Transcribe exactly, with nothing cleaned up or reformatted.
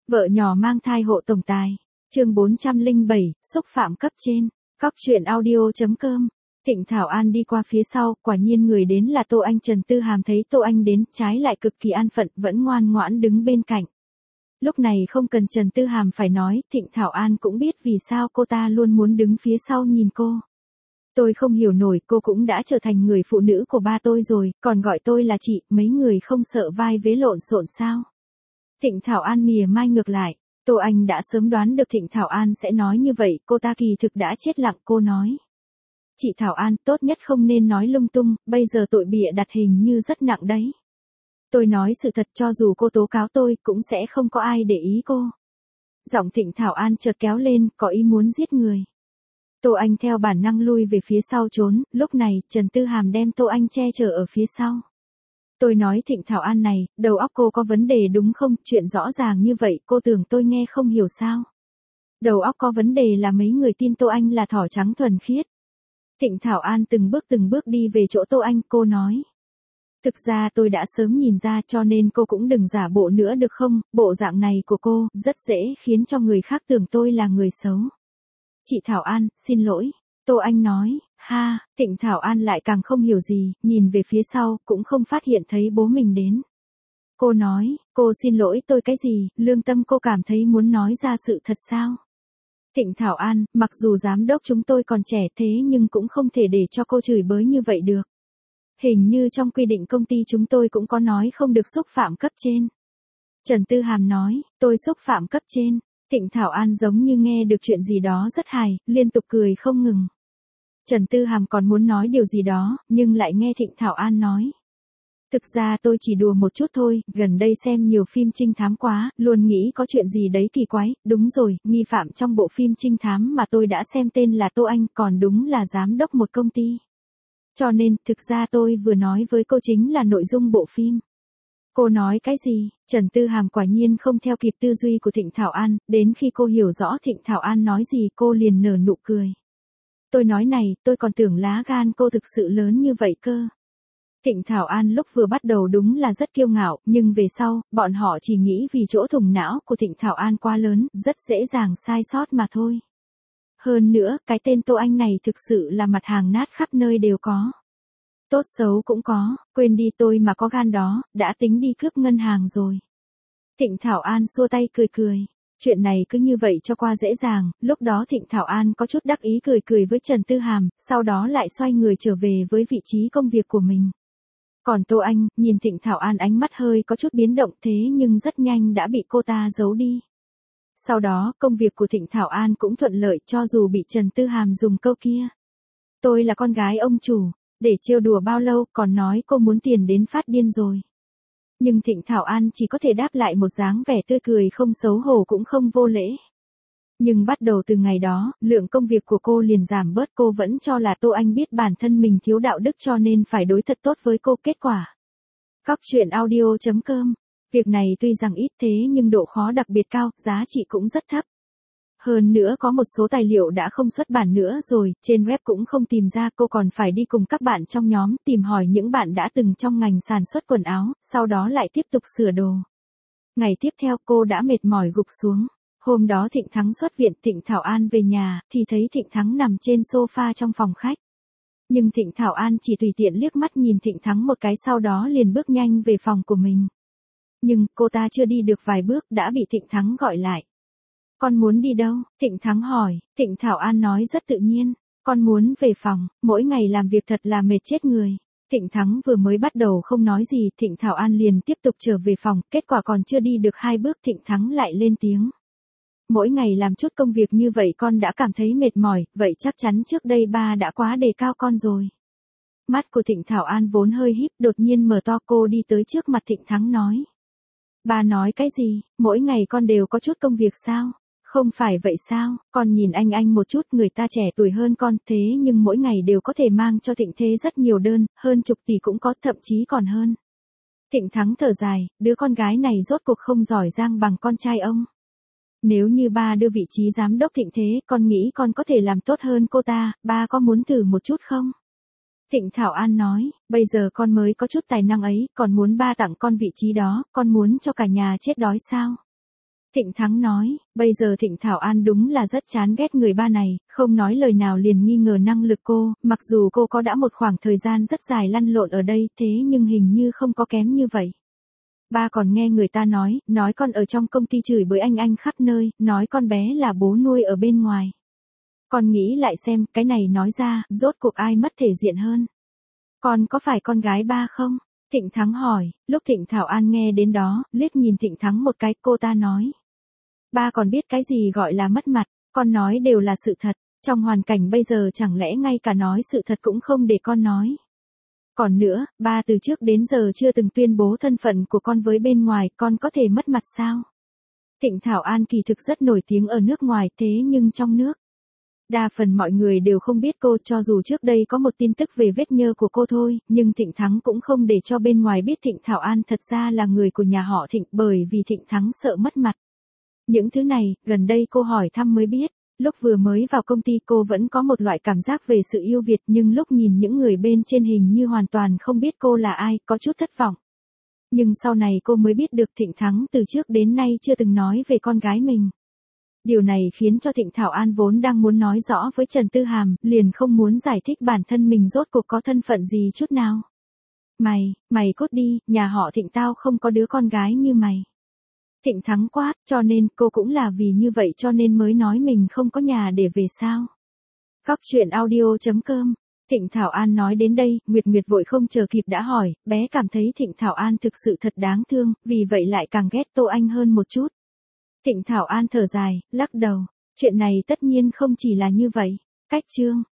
Vợ nhỏ mang thai hộ tổng tài. Chương bốn trăm lẻ bảy, xúc phạm cấp trên. Cóc truyện audio chấm com. Thịnh Thảo An đi qua phía sau, quả nhiên người đến là Tô Anh. Trần Tư Hàm thấy Tô Anh đến, trái lại cực kỳ an phận, vẫn ngoan ngoãn đứng bên cạnh. Lúc này không cần Trần Tư Hàm phải nói, Thịnh Thảo An cũng biết vì sao cô ta luôn muốn đứng phía sau nhìn cô. Tôi không hiểu nổi, cô cũng đã trở thành người phụ nữ của ba tôi rồi, còn gọi tôi là chị, mấy người không sợ vai vế lộn xộn sao? Thịnh Thảo An mỉa mai ngược lại. Tô Anh đã sớm đoán được Thịnh Thảo An sẽ nói như vậy, cô ta kỳ thực đã chết lặng. Cô nói: Chị Thảo An, tốt nhất không nên nói lung tung, bây giờ tội bịa đặt hình như rất nặng đấy. Tôi nói sự thật, cho dù cô tố cáo tôi, cũng sẽ không có ai để ý cô. Giọng Thịnh Thảo An chợt kéo lên, có ý muốn giết người. Tô Anh theo bản năng lui về phía sau trốn, lúc này, Trần Tư Hàm đem Tô Anh che chở ở phía sau. Tôi nói Thịnh Thảo An này, đầu óc cô có vấn đề đúng không? Chuyện rõ ràng như vậy, cô tưởng tôi nghe không hiểu sao? Đầu óc có vấn đề là mấy người tin Tô Anh là thỏ trắng thuần khiết. Thịnh Thảo An từng bước từng bước đi về chỗ Tô Anh, cô nói: Thực ra tôi đã sớm nhìn ra, cho nên cô cũng đừng giả bộ nữa được không? Bộ dạng này của cô, rất dễ khiến cho người khác tưởng tôi là người xấu. Chị Thảo An, xin lỗi. Tô Anh nói. Ha, Thịnh Thảo An lại càng không hiểu gì, nhìn về phía sau, cũng không phát hiện thấy bố mình đến. Cô nói: Cô xin lỗi tôi cái gì? Lương tâm cô cảm thấy muốn nói ra sự thật sao? Thịnh Thảo An, mặc dù giám đốc chúng tôi còn trẻ thế nhưng cũng không thể để cho cô chửi bới như vậy được. Hình như trong quy định công ty chúng tôi cũng có nói không được xúc phạm cấp trên. Trần Tư Hàm nói: Tôi xúc phạm cấp trên. Thịnh Thảo An giống như nghe được chuyện gì đó rất hài, liên tục cười không ngừng. Trần Tư Hàm còn muốn nói điều gì đó, nhưng lại nghe Thịnh Thảo An nói: Thực ra tôi chỉ đùa một chút thôi, gần đây xem nhiều phim trinh thám quá, luôn nghĩ có chuyện gì đấy kỳ quái. Đúng rồi, nghi phạm trong bộ phim trinh thám mà tôi đã xem tên là Tô Anh, còn đúng là giám đốc một công ty. Cho nên, thực ra tôi vừa nói với cô chính là nội dung bộ phim. Cô nói cái gì? Trần Tư Hàm quả nhiên không theo kịp tư duy của Thịnh Thảo An, đến khi cô hiểu rõ Thịnh Thảo An nói gì cô liền nở nụ cười. Tôi nói này, tôi còn tưởng lá gan cô thực sự lớn như vậy cơ. Thịnh Thảo An lúc vừa bắt đầu đúng là rất kiêu ngạo, nhưng về sau, bọn họ chỉ nghĩ vì chỗ thùng não của Thịnh Thảo An quá lớn, rất dễ dàng sai sót mà thôi. Hơn nữa, cái tên Tô Anh này thực sự là mặt hàng nát khắp nơi đều có. Tốt xấu cũng có, quên đi, tôi mà có gan đó, đã tính đi cướp ngân hàng rồi. Thịnh Thảo An xua tay cười cười. Chuyện này cứ như vậy cho qua dễ dàng, lúc đó Thịnh Thảo An có chút đắc ý cười cười với Trần Tư Hàm, sau đó lại xoay người trở về với vị trí công việc của mình. Còn Tô Anh, nhìn Thịnh Thảo An ánh mắt hơi có chút biến động thế nhưng rất nhanh đã bị cô ta giấu đi. Sau đó, công việc của Thịnh Thảo An cũng thuận lợi cho dù bị Trần Tư Hàm dùng câu kia: Tôi là con gái ông chủ, để trêu đùa bao lâu, còn nói cô muốn tiền đến phát điên rồi. Nhưng Thịnh Thảo An chỉ có thể đáp lại một dáng vẻ tươi cười không xấu hổ cũng không vô lễ. Nhưng bắt đầu từ ngày đó, lượng công việc của cô liền giảm bớt, cô vẫn cho là Tô Anh biết bản thân mình thiếu đạo đức cho nên phải đối thật tốt với cô. Kết quả. Cóc truyện audio chấm com. Việc này tuy rằng ít thế nhưng độ khó đặc biệt cao, giá trị cũng rất thấp. Hơn nữa có một số tài liệu đã không xuất bản nữa rồi, trên web cũng không tìm ra, cô còn phải đi cùng các bạn trong nhóm tìm hỏi những bạn đã từng trong ngành sản xuất quần áo, sau đó lại tiếp tục sửa đồ. Ngày tiếp theo cô đã mệt mỏi gục xuống. Hôm đó Thịnh Thắng xuất viện, Thịnh Thảo An về nhà, thì thấy Thịnh Thắng nằm trên sofa trong phòng khách. Nhưng Thịnh Thảo An chỉ tùy tiện liếc mắt nhìn Thịnh Thắng một cái sau đó liền bước nhanh về phòng của mình. Nhưng, cô ta chưa đi được vài bước đã bị Thịnh Thắng gọi lại. Con muốn đi đâu? Thịnh Thắng hỏi. Thịnh Thảo An nói rất tự nhiên. Con muốn về phòng, mỗi ngày làm việc thật là mệt chết người. Thịnh Thắng vừa mới bắt đầu không nói gì, Thịnh Thảo An liền tiếp tục trở về phòng, kết quả còn chưa đi được hai bước Thịnh Thắng lại lên tiếng. Mỗi ngày làm chút công việc như vậy con đã cảm thấy mệt mỏi, vậy chắc chắn trước đây ba đã quá đề cao con rồi. Mắt của Thịnh Thảo An vốn hơi híp đột nhiên mở to, cô đi tới trước mặt Thịnh Thắng nói. Ba nói cái gì? Mỗi ngày con đều có chút công việc sao? Không phải vậy sao? Con nhìn anh anh một chút, người ta trẻ tuổi hơn con thế nhưng mỗi ngày đều có thể mang cho Thịnh Thế rất nhiều đơn, hơn chục tỷ cũng có, thậm chí còn hơn. Thịnh Thắng thở dài, đứa con gái này rốt cuộc không giỏi giang bằng con trai ông. Nếu như ba đưa vị trí giám đốc Thịnh Thế, con nghĩ con có thể làm tốt hơn cô ta, ba có muốn thử một chút không? Thịnh Thảo An nói, bây giờ con mới có chút tài năng ấy, còn muốn ba tặng con vị trí đó, con muốn cho cả nhà chết đói sao? Thịnh Thắng nói, bây giờ Thịnh Thảo An đúng là rất chán ghét người ba này, không nói lời nào liền nghi ngờ năng lực cô, mặc dù cô có đã một khoảng thời gian rất dài lăn lộn ở đây thế nhưng hình như không có kém như vậy. Ba còn nghe người ta nói, nói con ở trong công ty chửi bới anh anh khắp nơi, nói con bé là bố nuôi ở bên ngoài. Con nghĩ lại xem, cái này nói ra, rốt cuộc ai mất thể diện hơn. Con có phải con gái ba không? Thịnh Thắng hỏi, lúc Thịnh Thảo An nghe đến đó, liếc nhìn Thịnh Thắng một cái, cô ta nói. Ba còn biết cái gì gọi là mất mặt, con nói đều là sự thật, trong hoàn cảnh bây giờ chẳng lẽ ngay cả nói sự thật cũng không để con nói. Còn nữa, ba từ trước đến giờ chưa từng tuyên bố thân phận của con với bên ngoài, con có thể mất mặt sao? Thịnh Thảo An kỳ thực rất nổi tiếng ở nước ngoài thế nhưng trong nước. Đa phần mọi người đều không biết cô, cho dù trước đây có một tin tức về vết nhơ của cô thôi, nhưng Thịnh Thắng cũng không để cho bên ngoài biết Thịnh Thảo An thật ra là người của nhà họ Thịnh, bởi vì Thịnh Thắng sợ mất mặt. Những thứ này, gần đây cô hỏi thăm mới biết. Lúc vừa mới vào công ty cô vẫn có một loại cảm giác về sự yêu Việt, nhưng lúc nhìn những người bên trên hình như hoàn toàn không biết cô là ai, có chút thất vọng. Nhưng sau này cô mới biết được Thịnh Thắng từ trước đến nay chưa từng nói về con gái mình. Điều này khiến cho Thịnh Thảo An vốn đang muốn nói rõ với Trần Tư Hàm, liền không muốn giải thích bản thân mình rốt cuộc có thân phận gì chút nào. Mày, mày cút đi, nhà họ Thịnh tao không có đứa con gái như mày. Thịnh Thắng quát, cho nên cô cũng là vì như vậy cho nên mới nói mình không có nhà để về sao. Cóc truyện audio chấm com. Thịnh Thảo An nói đến đây, Nguyệt Nguyệt vội không chờ kịp đã hỏi, bé cảm thấy Thịnh Thảo An thực sự thật đáng thương, vì vậy lại càng ghét Tô Anh hơn một chút. Thịnh Thảo An thở dài, lắc đầu, chuyện này tất nhiên không chỉ là như vậy. Cách chương.